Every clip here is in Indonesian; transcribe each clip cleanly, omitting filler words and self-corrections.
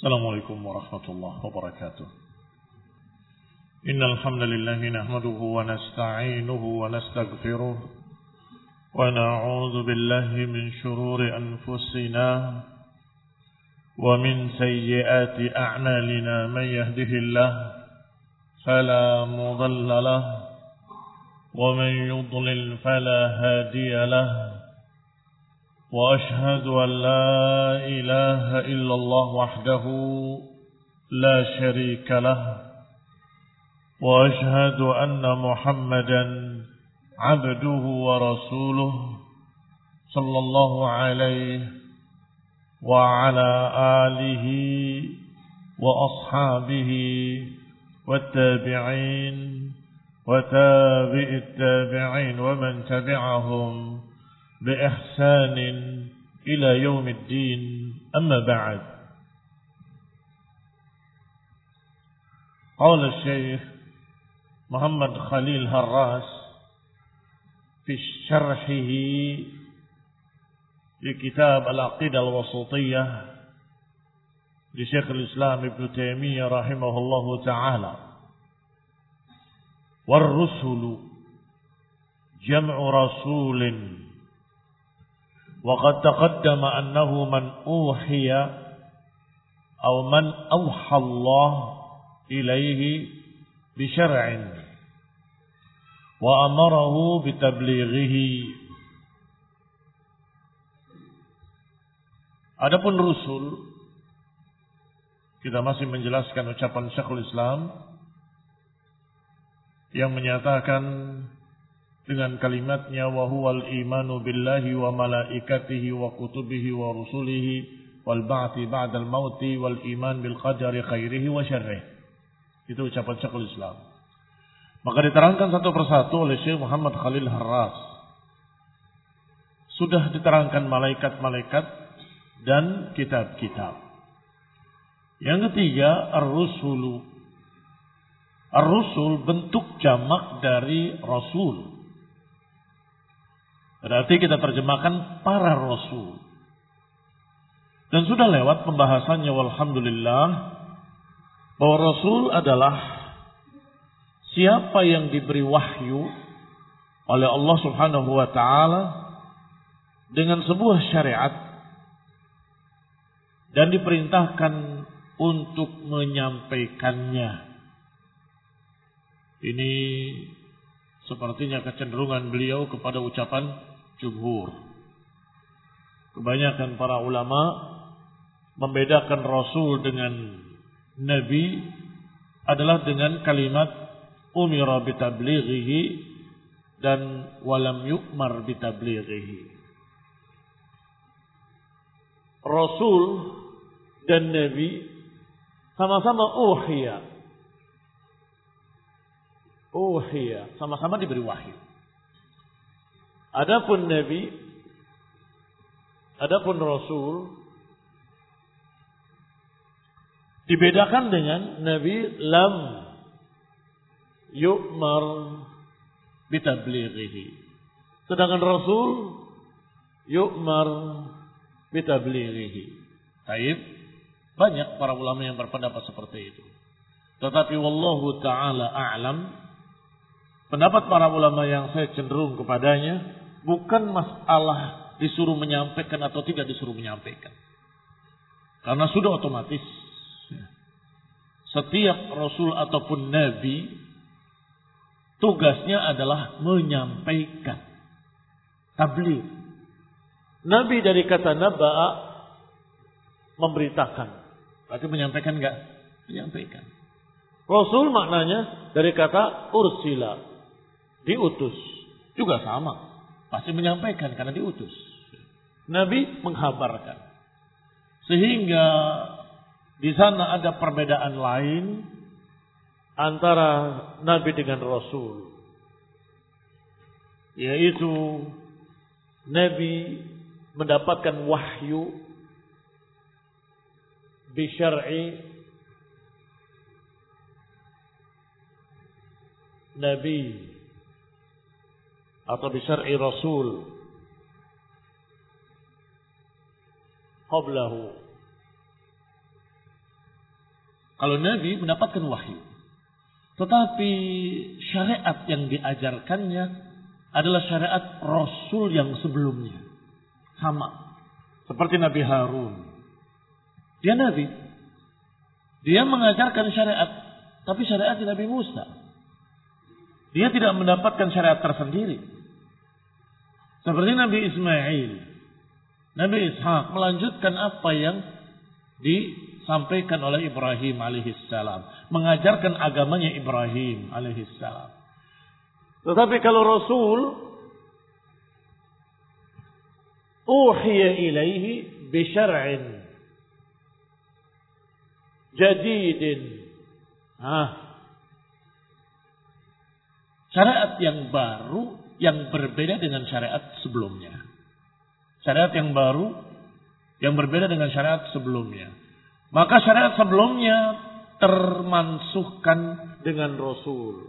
السلام عليكم ورحمة الله وبركاته. إن الحمد لله نحمده ونستعينه ونستغفره ونعوذ بالله من شرور أنفسنا ومن سيئات أعمالنا. من يهده الله فلا مضل له ومن يضلل فلا هادي له. وأشهد أن لا إله إلا الله وحده لا شريك له. وأشهد أن محمدا عبده ورسوله صلى الله عليه وعلى آله وأصحابه والتابعين وتابع التابعين ومن تبعهم بإحسان إلى يوم الدين. أما بعد، قال الشيخ محمد خليل هراس في شرحه لكتاب العقيدة الوسطية لشيخ الإسلام ابن تيمية رحمه الله تعالى: والرسل جمع رسول، وقد تقدم أنه من أوحي أو من أوحى الله إليه بشرع وأمره بتبليغه. Adapun Rasul, kita masih menjelaskan ucapan Syekhul Islam yang menyatakan dengan kalimatnya wa huwal imanu billahi wa malaikatihi wa kutubihi wa rusulihi wal ba'ti ba'dal mauti wal iman bil qadari khairihi wa syarrihi. Itu ucapan Syekhul Islam. Maka diterangkan satu persatu oleh Syekh Muhammad Khalil Harras. Sudah diterangkan malaikat-malaikat dan kitab-kitab. Yang ketiga, ar-rusulu. Ar-rusul bentuk jamak dari rasul. Berarti kita terjemahkan para rasul. Dan sudah lewat pembahasannya, walhamdulillah, bahwa rasul adalah siapa yang diberi wahyu oleh Allah Subhanahu wa taala dengan sebuah syariat dan diperintahkan untuk menyampaikannya. Ini sepertinya kecenderungan beliau kepada ucapan jumhur. Kebanyakan para ulama membedakan rasul dengan nabi adalah dengan kalimat umira bitablighihi dan walam yu'mar bitablighihi. Rasul dan nabi sama-sama uhiya, sama-sama diberi wahyu. Adapun nabi, adapun rasul dibedakan dengan nabi lam yu'mar bitablighihi. Sedangkan rasul yu'mar bitablighihi. Baik, banyak para ulama yang berpendapat seperti itu. Tetapi wallahu taala a'lam, pendapat para ulama yang saya cenderung kepadanya bukan masalah disuruh menyampaikan atau tidak disuruh menyampaikan. Karena sudah otomatis setiap rasul ataupun nabi tugasnya adalah menyampaikan, tabligh. Nabi dari kata naba'a, memberitakan. Berarti menyampaikan enggak? Menyampaikan. Rasul maknanya dari kata ursila, diutus. Juga sama. Pasti menyampaikan karena diutus. Nabi menghabarkan. Sehingga di sana ada perbedaan lain antara nabi dengan rasul. Yaitu nabi mendapatkan wahyu bisyar'i nabi atau bisyar'i rasul qablahu. Kalau Nabi mendapatkan wahyu. Tetapi syariat yang diajarkannya adalah syariat Rasul yang sebelumnya. Sama. Seperti Nabi Harun. Dia Nabi. Dia mengajarkan syariat. Tapi syariat Nabi Musa. Dia tidak mendapatkan syariat tersendiri. Seperti Nabi Ismail. Nabi Ishak melanjutkan apa yang disampaikan oleh Ibrahim alaihissalam. Mengajarkan agamanya Ibrahim alaihissalam. Tetapi kalau Rasul uhiya ilaihi bisyar'in jadidin. Syariat yang baru yang berbeda dengan syariat sebelumnya. Syariat yang baru yang berbeda dengan syariat sebelumnya. Maka syariat sebelumnya termansuhkan dengan Rasul.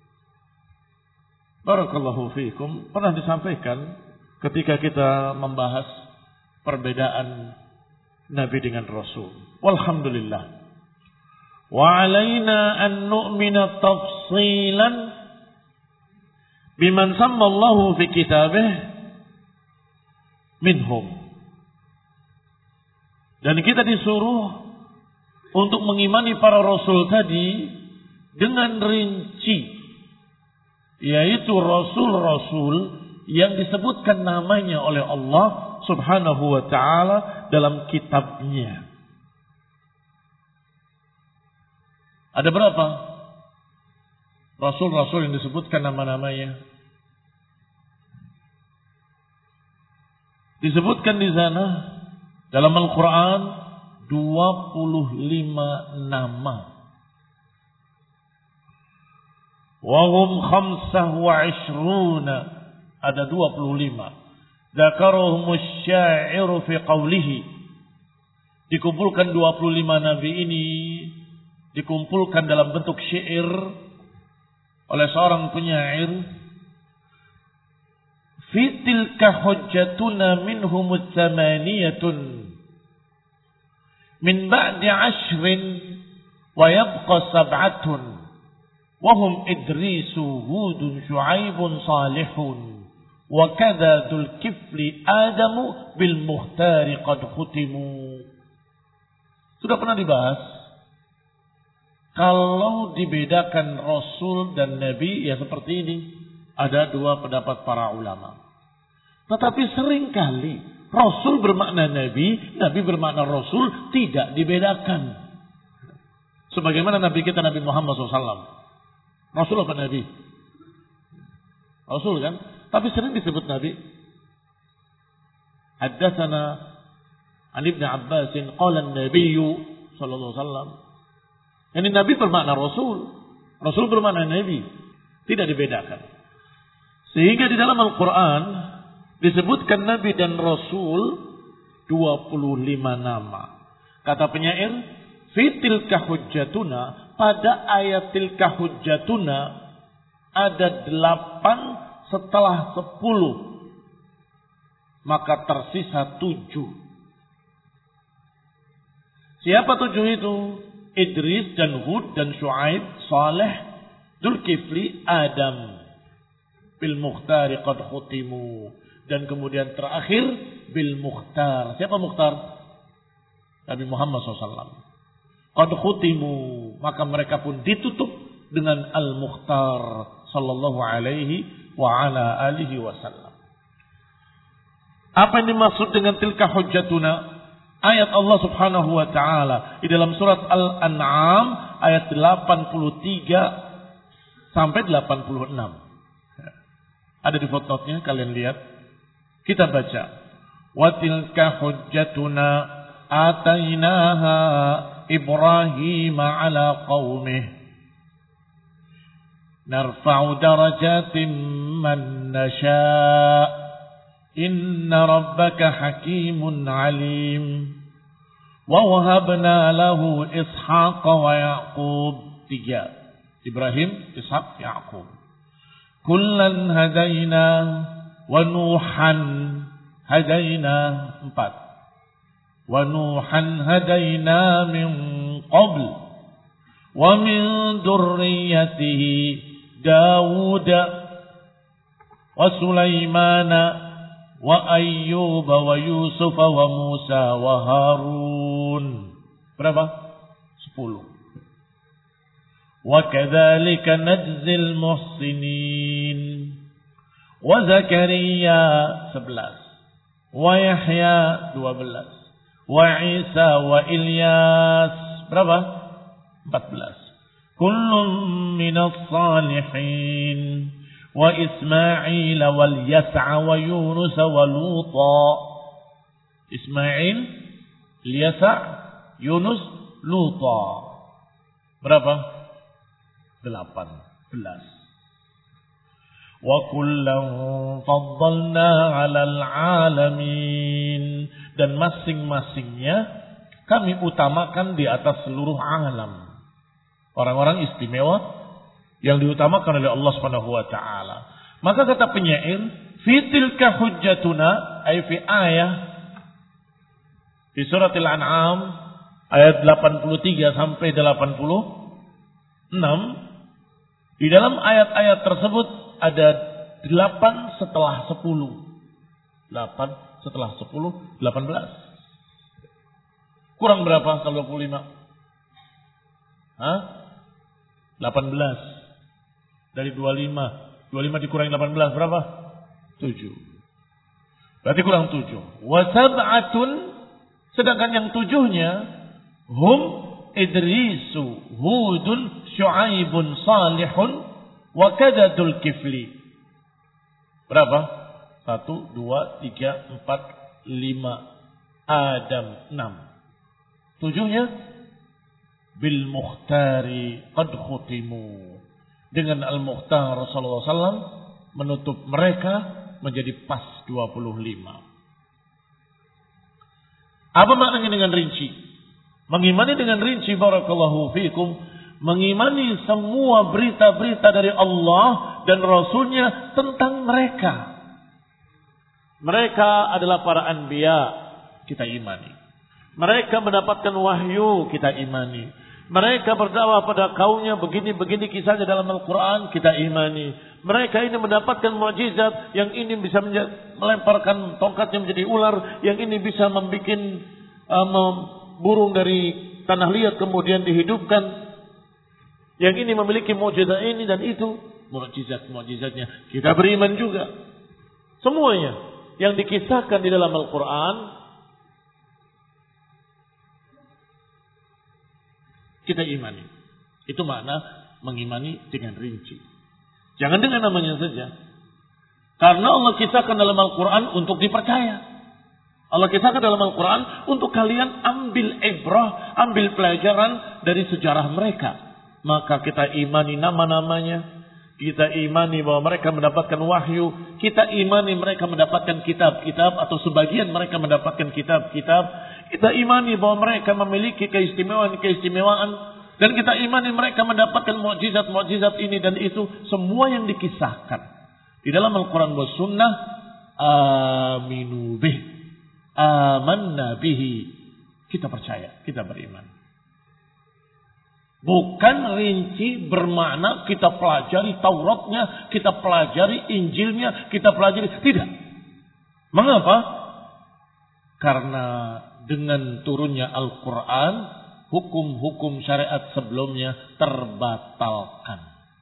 Barakallahu fiikum. Pernah disampaikan ketika kita membahas perbedaan Nabi dengan Rasul. Walhamdulillah. Wa alaina an nu'mina tafsilan biman sammallahu fi kitabih minhum. Dan kita disuruh untuk mengimani para rasul tadi dengan rinci, yaitu rasul-rasul yang disebutkan namanya oleh Allah Subhanahu wa ta'ala dalam kitabnya. Ada berapa rasul-rasul yang disebutkan nama-namanya? Disebutkan di sana dalam Al-Quran 25 nama. Wahum khamsah wa ishruna. Ada 25. Dzakaruhumus syairu fi qawlihi. Dikumpulkan 25 nabi ini. Dikumpulkan dalam bentuk syair oleh seorang penyair. Fi tilka hujjatuna minhum tsamaniyatun min ba'di 'ashrin wa yabqa sab'atun wa hum Idris, Hud, Shu'aib, Salih wa kadza dzul kifli Adam bil mukhtar qad khutimu. Sudah pernah dibahas. Kalau dibedakan Rasul dan Nabi ya seperti ini. Ada dua pendapat para ulama. Tetapi seringkali Rasul bermakna Nabi, Nabi bermakna Rasul, tidak dibedakan. Sebagaimana Nabi kita Nabi Muhammad SAW. Rasul apa Nabi? Rasul kan? Tapi sering disebut Nabi. Haddatsana an Ibn Abbas qala an-nabiy sallallahu alaihi wasallam. Yani Nabi bermakna Rasul. Rasul bermakna Nabi. Tidak dibedakan. Sehingga di dalam Al-Quran disebutkan Nabi dan Rasul 25 nama. Kata penyair, fitilka hujjatuna, pada ayat tilka hujjatuna ada 8 setelah 10. Maka tersisa 7. Siapa 7 itu? Idris dan Hud dan Shu'aib, Saleh, Dzulkifli, Adam. Bil Mukhtar qad khutimu. Dan kemudian terakhir bil Mukhtar. Siapa Mukhtar? Nabi Muhammad SAW. Qad khutimu. Maka mereka pun ditutup dengan Al-Mukhtar sallallahu alaihi wa ala alihi wasallam. Apa yang dimaksud dengan tilka hujjatuna? Ayat Allah Subhanahu wa taala di dalam surat Al-An'am ayat 83 sampai 86. Ada di footnote-nya, kalian lihat. Kita baca. Wa tilka hujjatuna atainaha Ibrahim ala qaumih. Narfa'u darajatin man nasha'. Inna rabbaka hakimun alim. Wa wahabna lahu Ishaq wa Ya'qub. 3. Ibrahim, Ishaq, Ya'qub. Kullan hadaina wa Nuhan hadaina. 4. Wa Nuhan hadaina min qabl wa min dzurriyyatihi Daud wa Sulaiman wa Ayyub wa Yusuf wa Musa wa Harun. Berapa? 10. Wa kadzalika najzil muhsinin. Wa Zakaria 11. Wa Yahya 12. Wa Isa wa Ilyas berapa? 14. Kullun minas salihin. Wa Ismail wal Yas'a wa Yunus wa Luta. Ismail, Yasa', Yunus, Luta. Berapa? 18. Wa kullan faddalna 'alal 'alamin. Dan masing-masingnya kami utamakan di atas seluruh alam. Orang-orang istimewa yang diutamakan oleh Allah Subhanahu wa taala. Maka kata penyair, fi tilka hujjatuna ay fi ayah di surat Al-An'am ayat 83 sampai 86. Di dalam ayat-ayat tersebut ada 8 setelah 10. 8 setelah 10, 18. Kurang berapa kalau 25? 18. Dari 25. 25 dikurangi 18 berapa? 7. Berarti kurang 7. Wa sab'atun, sedangkan yang 7-nya hum Idrisu, Hudun, Syu'aibun, Salihun, wa kadadul kifli. Berapa? 1, 2, 3, 4, 5. Adam 6. 7-nya bil mukhtari qad khutimu. Dengan al-mukhtar Rasulullah SAW menutup mereka menjadi pas 25. Apa maknanya dengan rinci? Mengimani dengan rinci, barakallahu fikum, mengimani semua berita-berita dari Allah dan Rasulnya tentang mereka. Mereka adalah para anbiya, kita imani. Mereka mendapatkan wahyu, kita imani. Mereka berdakwah pada kaumnya, begini-begini kisahnya dalam Al-Quran, kita imani. Mereka ini mendapatkan mukjizat, yang ini bisa melemparkan tongkatnya menjadi ular, yang ini bisa membuat burung dari tanah liat kemudian dihidupkan, yang ini memiliki mukjizat ini dan itu, mukjizat-mukjizatnya kita beriman juga. Semuanya yang dikisahkan di dalam Al-Quran kita imani. Itu makna mengimani dengan rinci. Jangan dengan namanya saja. Karena Allah kisahkan dalam Al-Quran untuk dipercaya. Allah kisahkan dalam Al-Quran untuk kalian ambil ibrah, ambil pelajaran dari sejarah mereka. Maka kita imani nama-namanya. Kita imani bahwa mereka mendapatkan wahyu. Kita imani mereka mendapatkan kitab-kitab atau sebagian mereka mendapatkan kitab-kitab. Kita imani bahwa mereka memiliki keistimewaan-keistimewaan. Dan kita imani mereka mendapatkan mukjizat-mukjizat ini dan itu. Semua yang dikisahkan di dalam Al-Quran wa Sunnah. Aminu bih. Amanna bihi. Kita percaya, kita beriman. Bukan rinci bermakna kita pelajari Tauratnya, kita pelajari Injilnya, kita pelajari. Tidak. Mengapa? Karena dengan turunnya Al-Quran, hukum-hukum syariat sebelumnya terbatalkan.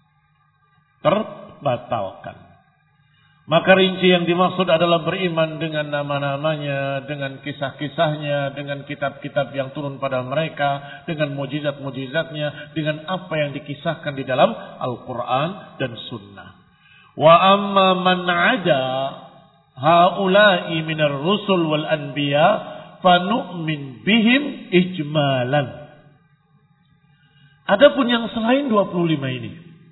Maka rinci yang dimaksud adalah beriman dengan nama-namanya, dengan kisah-kisahnya, dengan kitab-kitab yang turun pada mereka, dengan mujizat-mujizatnya, dengan apa yang dikisahkan di dalam Al-Quran dan Sunnah. Wa amma man ada haula'i minar rusul wal anbiya fanu'min bihim ijmalan. Adapun yang selain 25 ini,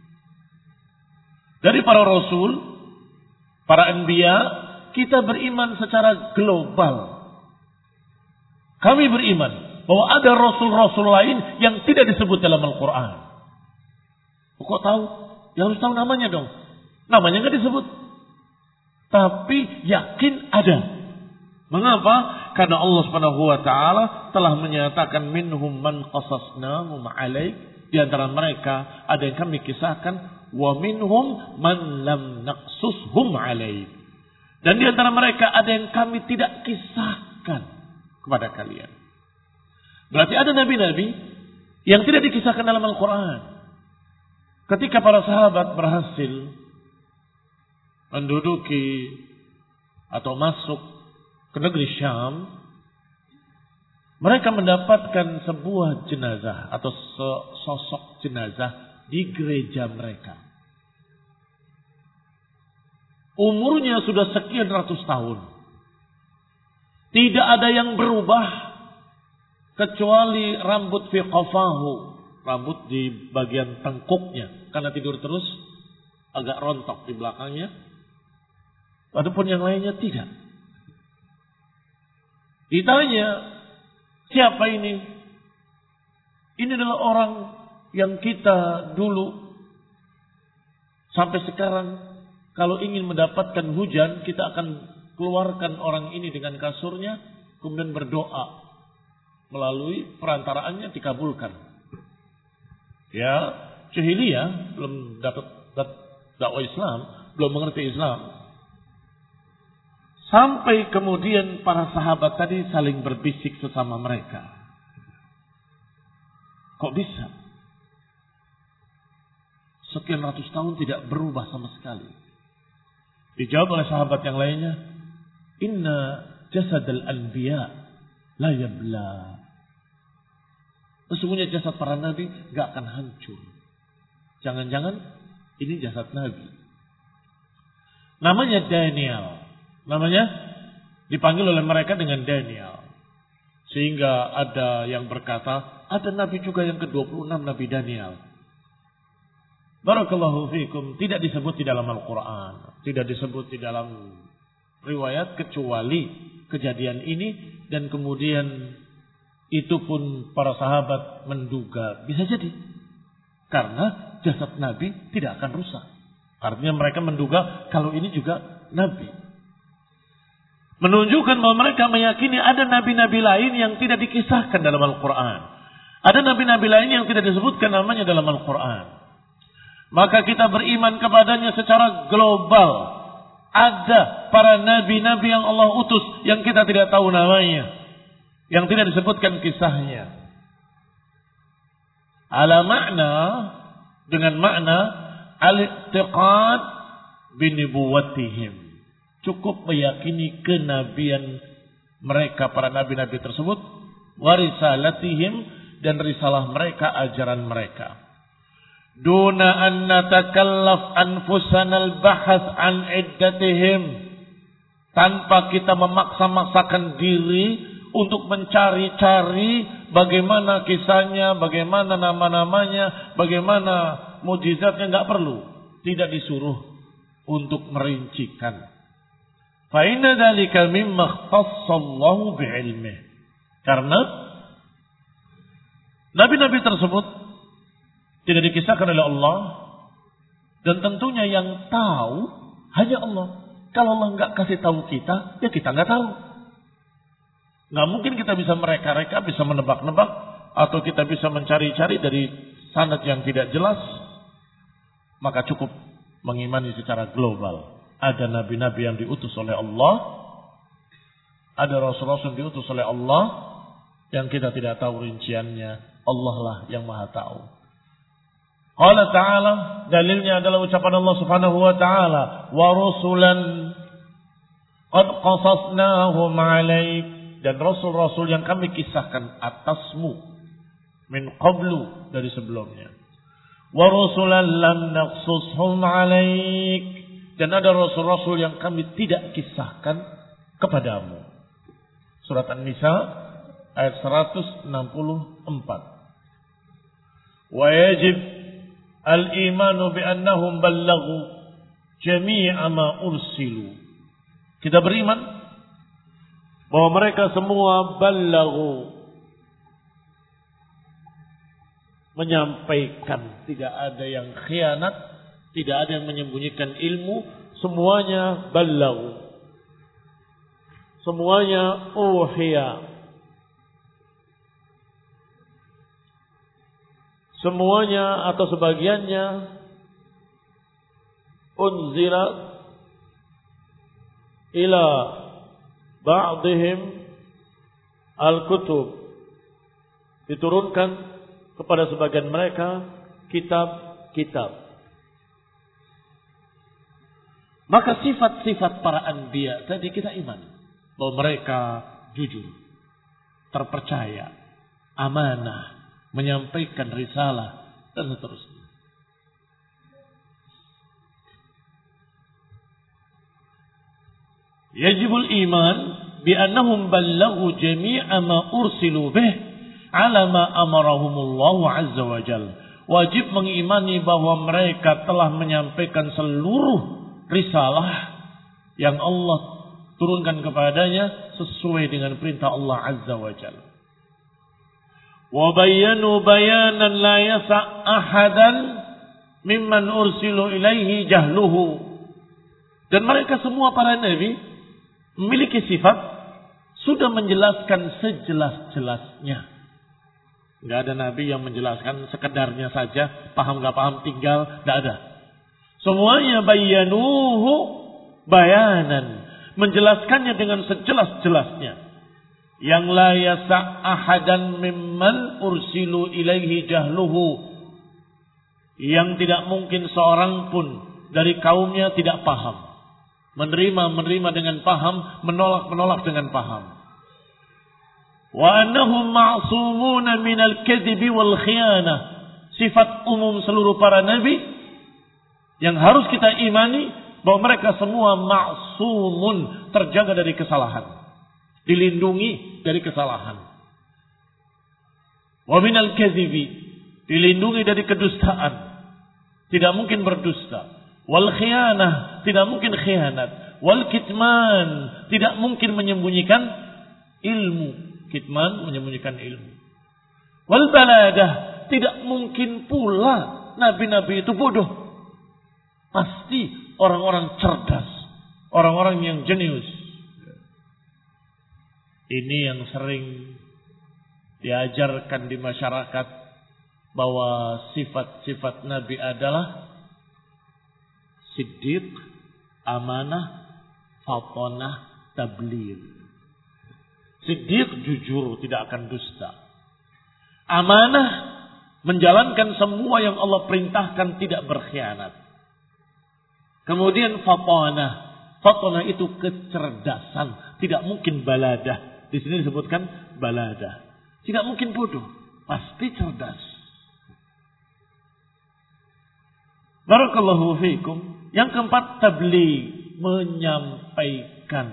dari para rasul, para anbiya, kita beriman secara global. Kami beriman bahwa ada rasul-rasul lain yang tidak disebut dalam Al-Quran. Kok tahu? Ya harus tahu namanya dong. Namanya nggak disebut. Tapi yakin ada. Mengapa? Karena Allah Subhanahu wa taala telah menyatakan minhum man qasasnahu 'alaik Di antara mereka ada yang kami kisahkan, wa minhum man lam naqsushum alaik. Dan di antara mereka ada yang kami tidak kisahkan kepada kalian. Berarti ada nabi-nabi yang tidak dikisahkan dalam Al-Quran. Ketika para sahabat berhasil menduduki atau masuk ke negeri Syam, mereka mendapatkan sebuah jenazah atau sosok jenazah di gereja mereka. Umurnya sudah sekian ratus tahun. Tidak ada yang berubah kecuali rambut fi qafahu, rambut di bagian tengkuknya, karena tidur terus agak rontok di belakangnya. Adapun yang lainnya tidak. Ditanya, siapa ini? Ini adalah orang yang kita dulu sampai sekarang kalau ingin mendapatkan hujan, kita akan keluarkan orang ini dengan kasurnya, kemudian berdoa. Melalui perantaraannya dikabulkan. Ya, jahiliyah, belum dapat dakwah Islam, belum mengerti Islam. Sampai kemudian para sahabat tadi saling berbisik sesama mereka. Kok bisa? Sekian ratus tahun tidak berubah sama sekali. Dijawab oleh sahabat yang lainnya, inna jasad al-anbiya la yabla. Sesungguhnya jasad para nabi gak akan hancur. Jangan-jangan ini jasad nabi. Namanya Daniel. Namanya dipanggil oleh mereka dengan Daniel. Sehingga ada yang berkata, ada nabi juga yang ke-26, Nabi Daniel. Barakallahu fikum. Tidak disebut di dalam Al-Quran. Tidak disebut di dalam riwayat kecuali kejadian ini. Dan kemudian itu pun para sahabat menduga bisa jadi. Karena jasad nabi tidak akan rusak. Artinya mereka menduga kalau ini juga nabi. Menunjukkan bahwa mereka meyakini ada nabi-nabi lain yang tidak dikisahkan dalam Al-Quran. Ada nabi-nabi lain yang tidak disebutkan namanya dalam Al-Quran. Maka kita beriman kepadanya secara global. Ada para nabi-nabi yang Allah utus yang kita tidak tahu namanya. Yang tidak disebutkan kisahnya. Ala makna, dengan makna al-i'tiqad binibuwatihim. Cukup meyakini kenabian mereka, para nabi-nabi tersebut, warisalatihim, dan risalah mereka, ajaran mereka. Duna an natakallaf anfusana al-bahas an iddatihim, tanpa kita memaksa-maksakan diri untuk mencari-cari bagaimana kisahnya, bagaimana nama-namanya, bagaimana mujizatnya, enggak perlu, tidak disuruh untuk merincikan. Fa inna dzalika mimma ikhtassallahu bi'ilmih. Karena nabi-nabi tersebut tidak dikisahkan oleh Allah, dan tentunya yang tahu hanya Allah. Kalau Allah enggak kasih tahu kita, ya kita enggak tahu. Nggak mungkin kita bisa mereka-reka, bisa menebak-nebak, atau kita bisa mencari-cari dari sanad yang tidak jelas. Maka cukup mengimani secara global. Ada nabi-nabi yang diutus oleh Allah, ada rasul-rasul yang diutus oleh Allah, yang kita tidak tahu rinciannya. Allah lah yang maha tahu. Qala ta'ala, dalilnya adalah ucapan Allah subhanahu wa ta'ala, wa rusulan qad qasasnahum alaik, dan rasul-rasul yang kami kisahkan atasmu min qablu, dari sebelumnya. Wa rusulan lam naqsushum alaik, dan ada rasul-rasul yang kami tidak kisahkan kepadamu. Surat An-Nisa ayat 164. Wa yajib al-imanu bi annahum ballaghu jami'a ma ursilu. Kita beriman bahwa mereka semua ballaghu, menyampaikan, tidak ada yang khianat, tidak ada yang menyembunyikan ilmu, semuanya ballaghu, semuanya uhiya, semuanya atau sebagiannya unzila ila ba'dihim al-kutub, diturunkan kepada sebagian mereka kitab-kitab. Maka sifat-sifat para anbiya tadi kita iman bahwa mereka jujur, terpercaya, amanah, menyampaikan risalah dan seterusnya. Yajibul iman bi annahum ballaghu jami'a ma ursilu bih ala ma amarahumullahu azza wa jalla. Wajib mengimani bahwa mereka telah menyampaikan seluruh risalah yang Allah turunkan kepadanya sesuai dengan perintah Allah azza wa jalla. Wa bayyanu bayanan la yasa' ahadan mimman ursilu ilaihi jahluhu. Dan mereka semua para nabi memiliki sifat sudah menjelaskan sejelas-jelasnya. Tidak ada nabi yang menjelaskan sekedarnya saja, paham gak paham tinggal, tidak ada. Semuanya bayyanuhu bayanan, menjelaskannya dengan sejelas-jelasnya. Yang la yasa' ahadan mimman ursilu ilaihi jahluhu, yang tidak mungkin seorang pun dari kaumnya tidak paham. Menerima dengan paham, menolak dengan paham. Wa annahum ma'sumuna minal kadhibi wal khiyanah. Sifat umum seluruh para nabi yang harus kita imani bahwa mereka semua ma'sumun, terjaga dari kesalahan, dilindungi dari kesalahan. Wa minal kadhibi, dilindungi dari kedustaan, tidak mungkin berdusta. Wal khiyanah, tidak mungkin khianat. Wal kitman, tidak mungkin menyembunyikan ilmu. Kitman, menyembunyikan ilmu. Wal baladah, tidak mungkin pula nabi-nabi itu bodoh. Pasti orang-orang cerdas, orang-orang yang jenius. Ini yang sering diajarkan di masyarakat bahwa sifat-sifat nabi adalah siddiq, amanah, fatonah, tabligh. Siddiq jujur, tidak akan dusta. Amanah, menjalankan semua yang Allah perintahkan, tidak berkhianat. Kemudian fatonah. Fatonah itu kecerdasan, tidak mungkin baladah. Di sini disebutkan baladah. Tidak mungkin bodoh, pasti cerdas. Barakallahu fiikum. Yang keempat, tabligh, menyampaikan.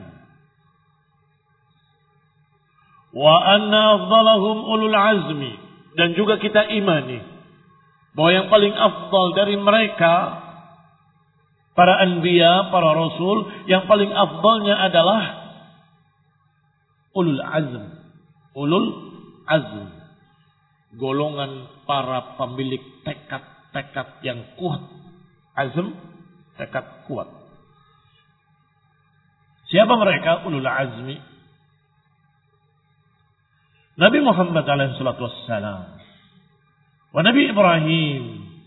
Wa anna afdalahum ulul azmi, dan juga kita imani bahwa yang paling afdal dari mereka para anbiya, para rasul, yang paling afdalnya adalah ulul azm. Ulul azm, golongan para pemilik tekad-tekad yang kuat. Azm, tekad kuat. Siapa mereka? Ulul azmi. Nabi Muhammad SAW, wa Nabi Ibrahim,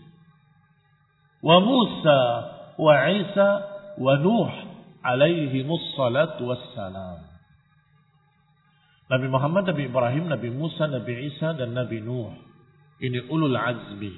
wa Musa, wa Isa, wa Nuh alaihimus salatu wassalam. Nabi Muhammad, Nabi Ibrahim, Nabi Musa, Nabi Isa, dan Nabi Nuh. Ini ulul azmi.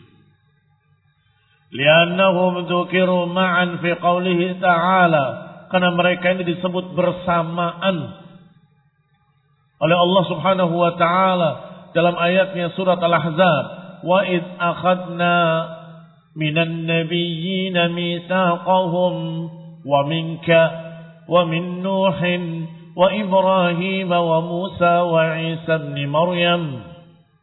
Liannahum dzukiru ma'an fi qawlihi ta'ala. Karena mereka ini disebut bersamaan oleh Allah Subhanahu wa ta'ala dalam ayatnya surat Al-Ahzab. Wa id akhadna minan nabiyyina mitsaqahum wa minka wa min Nuhin wa Ibrahim wa Musa wa Isa ibn Maryam.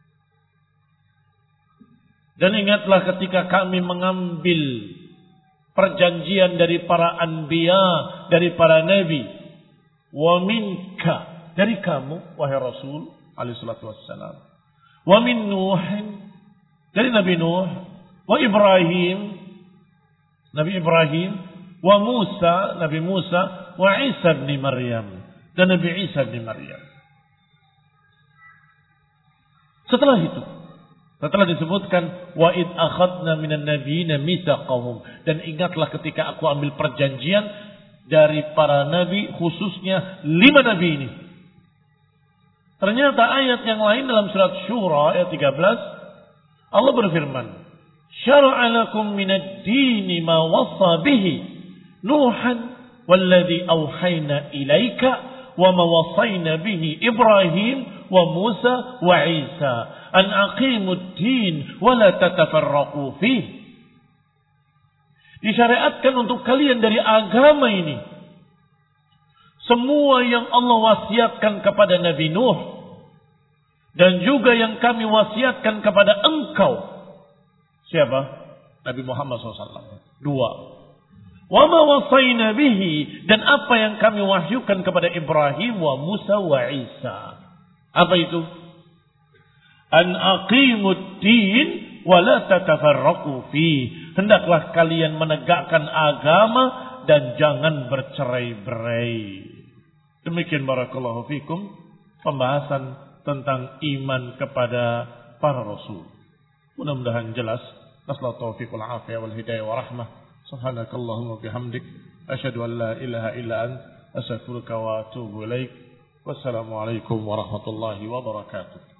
Dan ingatlah ketika kami mengambil perjanjian dari para anbiya, dari para nabi. Wa minka, dari kamu, wahai Rasul alaihi salatu wassalam. Wa min Nuhin, dari Nabi Nuh. Wa Ibrahim, Nabi Ibrahim. Wa Musa, Nabi Musa. Wa Isa ibn Maryam, dan Nabi Isa ibn Maryam. Setelah itu, Setelah disebutkan wa id akhadna minan nabiyina mitsaqahum, dan ingatlah ketika aku ambil perjanjian dari para nabi, khususnya 5 nabi ini. Ternyata ayat yang lain dalam surat Syura ayat 13 Allah berfirman, syara'a lakum minad dini ma wassa bihi Nuhan walladzi auhayna ilaika wa ma wassayna bihi Ibrahim wa Musa wa Isa an aqimud din wa la tatafarraqu fihi. Disyariatkan untuk kalian dari agama ini semua yang Allah wasiatkan kepada Nabi Nuh dan juga yang kami wasiatkan kepada engkau. Siapa? Nabi Muhammad SAW. 2. Wa ma wassayna bihi, dan apa yang kami wahyukan kepada Ibrahim wa Musa wa Isa. Apa itu? An aqimud din wa la tatafarraqu fi. Hendaklah kalian menegakkan agama dan jangan bercerai-berai. Demikian barakallahu fikum pembahasan tentang iman kepada para rasul. Mudah-mudahan jelas. Nasallahu taufiq wal afiyah wal hidayah wa rahmah. Subhanakallahumma bihamdik asyhadu an la ilaha illa anta astaghfiruka wa atubu ilaik. Wassalamu alaikum warahmatullahi wabarakatuh.